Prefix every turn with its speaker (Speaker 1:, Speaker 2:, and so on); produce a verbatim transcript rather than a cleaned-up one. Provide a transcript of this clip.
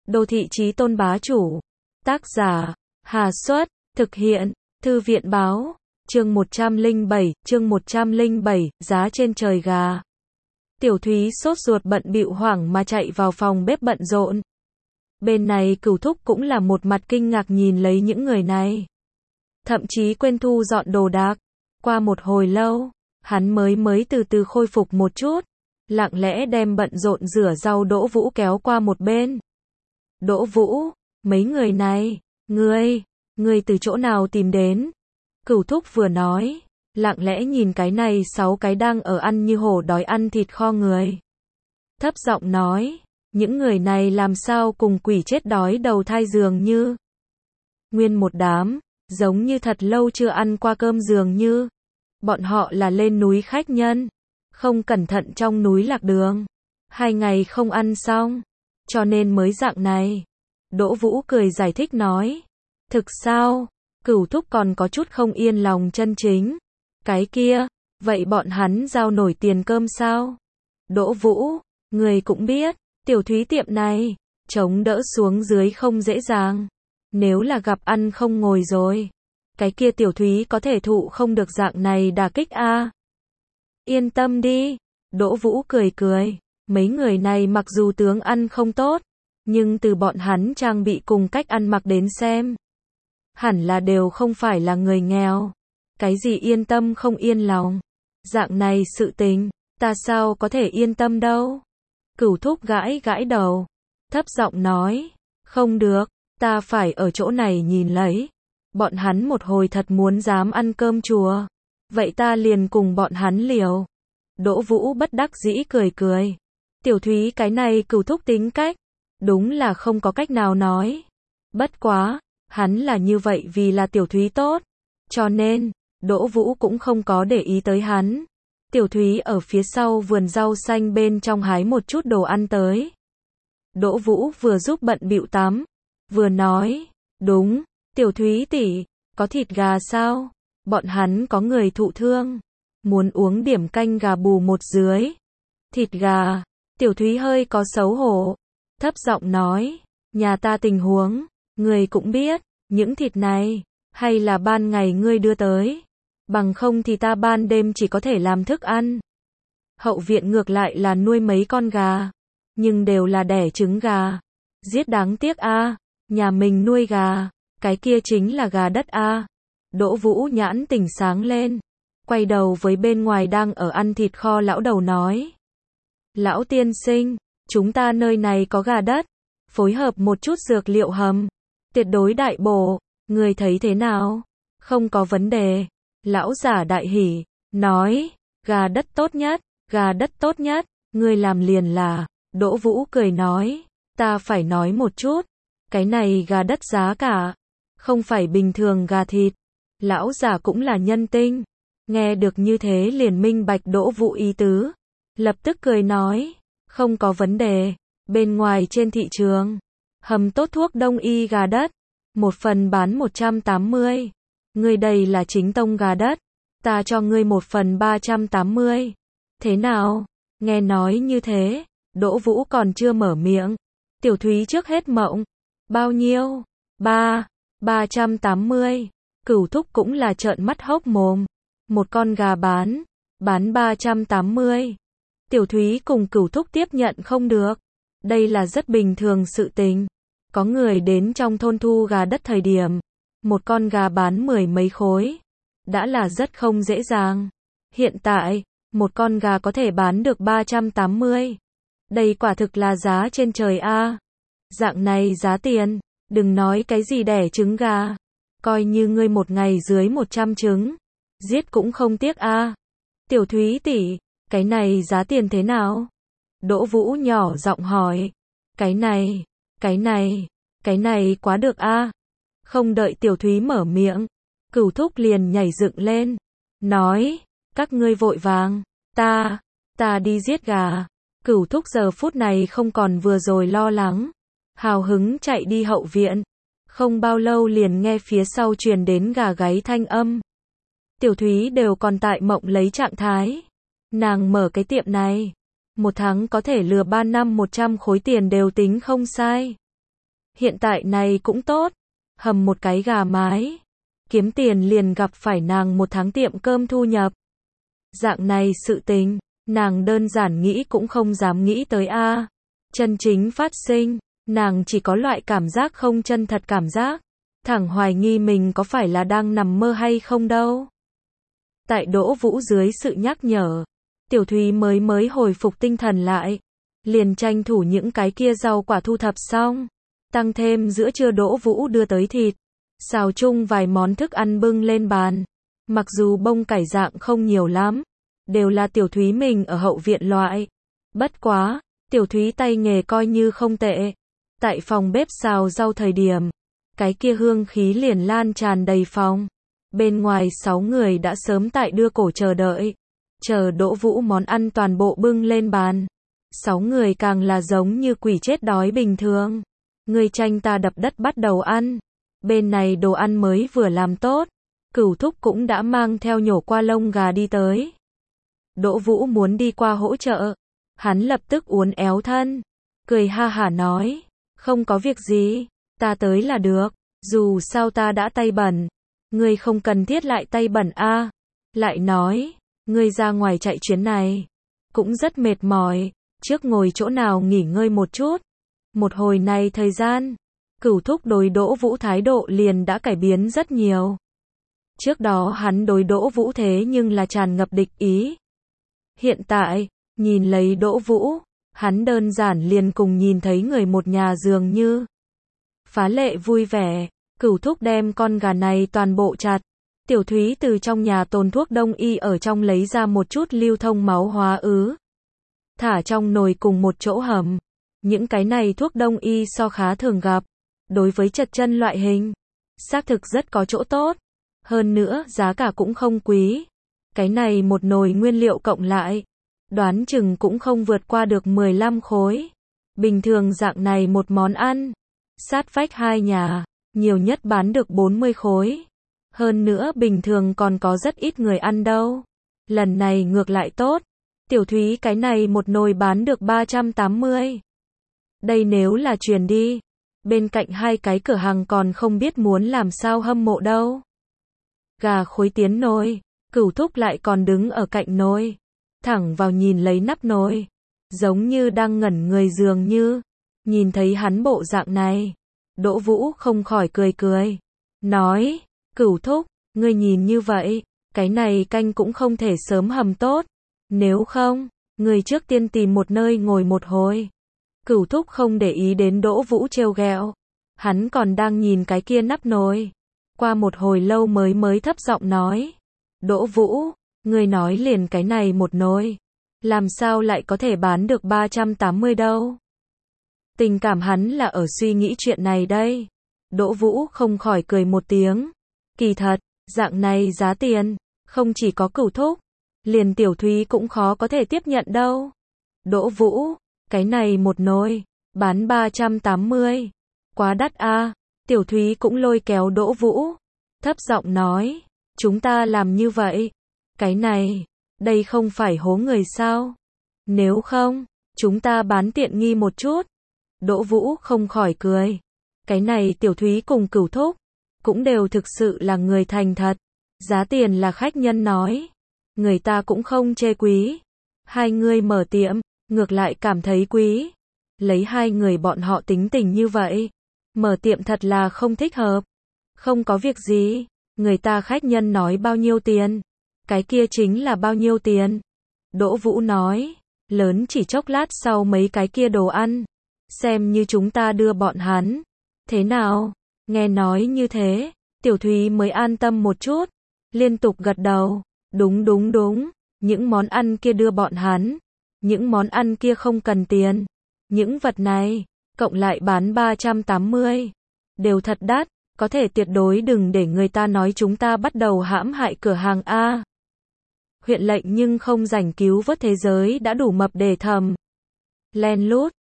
Speaker 1: Đô thị chí tôn bá chủ. Tác giả, Hà Xuất, thực hiện, Thư viện báo, chương một trăm lẻ bảy, chương một trăm lẻ bảy, giá trên trời gà. Tiểu Thúy sốt ruột bận bịu hoảng mà chạy vào phòng bếp bận rộn. Bên này Cửu Thúc cũng là một mặt kinh ngạc nhìn lấy những người này. Thậm chí quên thu dọn đồ đạc. Qua một hồi lâu, hắn mới mới từ từ khôi phục một chút, lặng lẽ đem bận rộn rửa rau Đỗ Vũ kéo qua một bên. Đỗ Vũ, mấy người này, ngươi, ngươi từ chỗ nào tìm đến? Cửu Thúc vừa nói, lặng lẽ nhìn cái này sáu cái đang ở ăn như hổ đói ăn thịt kho người. Thấp giọng nói, những người này làm sao cùng quỷ chết đói đầu thai dường như. Nguyên một đám, giống như thật lâu chưa ăn qua cơm dường như. Bọn họ là lên núi khách nhân, không cẩn thận trong núi lạc đường, hai ngày không ăn xong, cho nên mới dạng này. Đỗ Vũ cười giải thích nói, thực sao? Cửu Thúc còn có chút không yên lòng chân chính. Cái kia, vậy bọn hắn giao nổi tiền cơm sao? Đỗ Vũ, người cũng biết, Tiểu Thúy tiệm này, chống đỡ xuống dưới không dễ dàng. Nếu là gặp ăn không ngồi rồi, cái kia Tiểu Thúy có thể thụ không được dạng này đả kích a. À? Yên tâm đi, Đỗ Vũ cười cười, mấy người này mặc dù tướng ăn không tốt, nhưng từ bọn hắn trang bị cùng cách ăn mặc đến xem, hẳn là đều không phải là người nghèo. Cái gì yên tâm không yên lòng, dạng này sự tình, ta sao có thể yên tâm đâu. Cửu Thúc gãi gãi đầu, thấp giọng nói, không được, ta phải ở chỗ này nhìn lấy. Bọn hắn một hồi thật muốn dám ăn cơm chùa, vậy ta liền cùng bọn hắn liều. Đỗ Vũ bất đắc dĩ cười cười. Tiểu Thúy cái này Cửu Thúc tính cách, đúng là không có cách nào nói. Bất quá, hắn là như vậy vì là Tiểu Thúy tốt, cho nên, Đỗ Vũ cũng không có để ý tới hắn. Tiểu Thúy ở phía sau vườn rau xanh bên trong hái một chút đồ ăn tới. Đỗ Vũ vừa giúp bận bịu tắm, vừa nói, đúng, Tiểu Thúy tỷ, có thịt gà sao? Bọn hắn có người thụ thương, muốn uống điểm canh gà bù một dưới. Thịt gà, Tiểu Thúy hơi có xấu hổ, thấp giọng nói, nhà ta tình huống, người cũng biết, những thịt này, hay là ban ngày ngươi đưa tới, bằng không thì ta ban đêm chỉ có thể làm thức ăn. Hậu viện ngược lại là nuôi mấy con gà, nhưng đều là đẻ trứng gà. Giết đáng tiếc a, à, nhà mình nuôi gà, cái kia chính là gà đất a. À. Đỗ Vũ nhãn tỉnh sáng lên, quay đầu với bên ngoài đang ở ăn thịt kho lão đầu nói. Lão tiên sinh, chúng ta nơi này có gà đất, phối hợp một chút dược liệu hầm, tuyệt đối đại bổ, người thấy thế nào? Không có vấn đề. Lão giả đại hỉ, nói, gà đất tốt nhất, gà đất tốt nhất, người làm liền là. Đỗ Vũ cười nói, ta phải nói một chút, cái này gà đất giá cả, không phải bình thường gà thịt. Lão giả cũng là nhân tinh, nghe được như thế liền minh bạch Đỗ Vũ ý tứ, lập tức cười nói, không có vấn đề, bên ngoài trên thị trường, hầm tốt thuốc đông y gà đất, một phần bán một trăm tám mươi, ngươi đây là chính tông gà đất, ta cho ngươi một phần ba trăm tám mươi, thế nào? Nghe nói như thế, Đỗ Vũ còn chưa mở miệng, Tiểu Thúy trước hết mộng, bao nhiêu? Ba, ba trăm tám mươi. Cửu Thúc cũng là trợn mắt hốc mồm, một con gà bán, bán ba trăm tám mươi. Tiểu Thúy cùng Cửu Thúc tiếp nhận không được, đây là rất bình thường sự tình. Có người đến trong thôn thu gà đất thời điểm, một con gà bán mười mấy khối, đã là rất không dễ dàng. Hiện tại, một con gà có thể bán được ba trăm tám mươi. Đây quả thực là giá trên trời a. À. Dạng này giá tiền, đừng nói cái gì đẻ trứng gà, coi như ngươi một ngày dưới một trăm trứng, giết cũng không tiếc a. À. Tiểu Thúy tỷ, cái này giá tiền thế nào? Đỗ Vũ nhỏ giọng hỏi. Cái này, cái này, cái này quá được a. À. Không đợi Tiểu Thúy mở miệng, Cửu Thúc liền nhảy dựng lên, nói, các ngươi vội vàng, ta, ta đi giết gà. Cửu Thúc giờ phút này không còn vừa rồi lo lắng, hào hứng chạy đi hậu viện, không bao lâu liền nghe phía sau truyền đến gà gáy thanh âm. Tiểu Thúy đều còn tại mộng lấy trạng thái, nàng mở cái tiệm này, một tháng có thể lừa ba năm một trăm khối tiền đều tính không sai. Hiện tại này cũng tốt, hầm một cái gà mái, kiếm tiền liền gặp phải nàng một tháng tiệm cơm thu nhập. Dạng này sự tình, nàng đơn giản nghĩ cũng không dám nghĩ tới a. Chân chính phát sinh, nàng chỉ có loại cảm giác không chân thật cảm giác, thẳng hoài nghi mình có phải là đang nằm mơ hay không đâu. Tại Đỗ Vũ dưới sự nhắc nhở, Tiểu Thúy mới mới hồi phục tinh thần lại, liền tranh thủ những cái kia rau quả thu thập xong, tăng thêm giữa trưa Đỗ Vũ đưa tới thịt, xào chung vài món thức ăn bưng lên bàn. Mặc dù bông cải dạng không nhiều lắm, đều là Tiểu Thúy mình ở hậu viện loại. Bất quá, Tiểu Thúy tay nghề coi như không tệ. Tại phòng bếp xào rau thời điểm, cái kia hương khí liền lan tràn đầy phòng. Bên ngoài sáu người đã sớm tại đưa cổ chờ đợi, chờ Đỗ Vũ món ăn toàn bộ bưng lên bàn. Sáu người càng là giống như quỷ chết đói bình thường. Người tranh ta đập đất bắt đầu ăn. Bên này đồ ăn mới vừa làm tốt, Cửu Thúc cũng đã mang theo nhổ qua lông gà đi tới. Đỗ Vũ muốn đi qua hỗ trợ, hắn lập tức uốn éo thân, cười ha hả nói, không có việc gì, ta tới là được, dù sao ta đã tay bẩn, ngươi không cần thiết lại tay bẩn a. Lại nói, ngươi ra ngoài chạy chuyến này, cũng rất mệt mỏi, trước ngồi chỗ nào nghỉ ngơi một chút. Một hồi này thời gian, Cửu Thúc đối Đỗ Vũ thái độ liền đã cải biến rất nhiều. Trước đó hắn đối Đỗ Vũ thế nhưng là tràn ngập địch ý. Hiện tại, nhìn lấy Đỗ Vũ, hắn đơn giản liền cùng nhìn thấy người một nhà dường như. Phá lệ vui vẻ, Cửu Thúc đem con gà này toàn bộ chặt. Tiểu Thúy từ trong nhà tồn thuốc đông y ở trong lấy ra một chút lưu thông máu hóa ứ. Thả trong nồi cùng một chỗ hầm. Những cái này thuốc đông y so khá thường gặp. Đối với chật chân loại hình, xác thực rất có chỗ tốt. Hơn nữa, giá cả cũng không quý. Cái này một nồi nguyên liệu cộng lại, đoán chừng cũng không vượt qua được mười lăm khối. Bình thường dạng này một món ăn, sát vách hai nhà, nhiều nhất bán được bốn mươi khối. Hơn nữa bình thường còn có rất ít người ăn đâu. Lần này ngược lại tốt. Tiểu Thúy cái này một nồi bán được ba trăm tám mươi. Đây nếu là truyền đi, bên cạnh hai cái cửa hàng còn không biết muốn làm sao hâm mộ đâu. Gà khối tiến nồi, Cửu Thúc lại còn đứng ở cạnh nồi, thẳng vào nhìn lấy nắp nồi, giống như đang ngẩn người dường như. Nhìn thấy hắn bộ dạng này, Đỗ Vũ không khỏi cười cười, nói, Cửu Thúc, ngươi nhìn như vậy, cái này canh cũng không thể sớm hầm tốt, nếu không, ngươi trước tiên tìm một nơi ngồi một hồi. Cửu Thúc không để ý đến Đỗ Vũ trêu ghẹo, hắn còn đang nhìn cái kia nắp nồi. Qua một hồi lâu mới mới thấp giọng nói, Đỗ Vũ, ngươi nói liền cái này một nồi, làm sao lại có thể bán được ba trăm tám mươi đâu? Tình cảm hắn là ở suy nghĩ chuyện này đây. Đỗ Vũ không khỏi cười một tiếng, kỳ thật, dạng này giá tiền, không chỉ có Cửu Thúc, liền Tiểu Thúy cũng khó có thể tiếp nhận đâu. Đỗ Vũ, cái này một nồi, bán ba trăm tám mươi, quá đắt a. Tiểu Thúy cũng lôi kéo Đỗ Vũ, thấp giọng nói, chúng ta làm như vậy, cái này, đây không phải hố người sao? Nếu không, chúng ta bán tiện nghi một chút. Đỗ Vũ không khỏi cười, cái này Tiểu Thúy cùng Cửu Thúc, cũng đều thực sự là người thành thật, giá tiền là khách nhân nói, người ta cũng không chê quý. Hai người mở tiệm, ngược lại cảm thấy quý. Lấy hai người bọn họ tính tình như vậy, mở tiệm thật là không thích hợp. Không có việc gì, người ta khách nhân nói bao nhiêu tiền, cái kia chính là bao nhiêu tiền. Đỗ Vũ nói, lớn chỉ chốc lát sau mấy cái kia đồ ăn, xem như chúng ta đưa bọn hắn. Thế nào? Nghe nói như thế, Tiểu Thúy mới an tâm một chút, liên tục gật đầu, đúng đúng đúng, những món ăn kia đưa bọn hắn, những món ăn kia không cần tiền, những vật này, cộng lại bán ba trăm tám mươi, đều thật đắt, có thể tuyệt đối đừng để người ta nói chúng ta bắt đầu hãm hại cửa hàng A. Huyện lệnh nhưng không rảnh cứu vớt thế giới đã đủ mập để thầm. Len lút,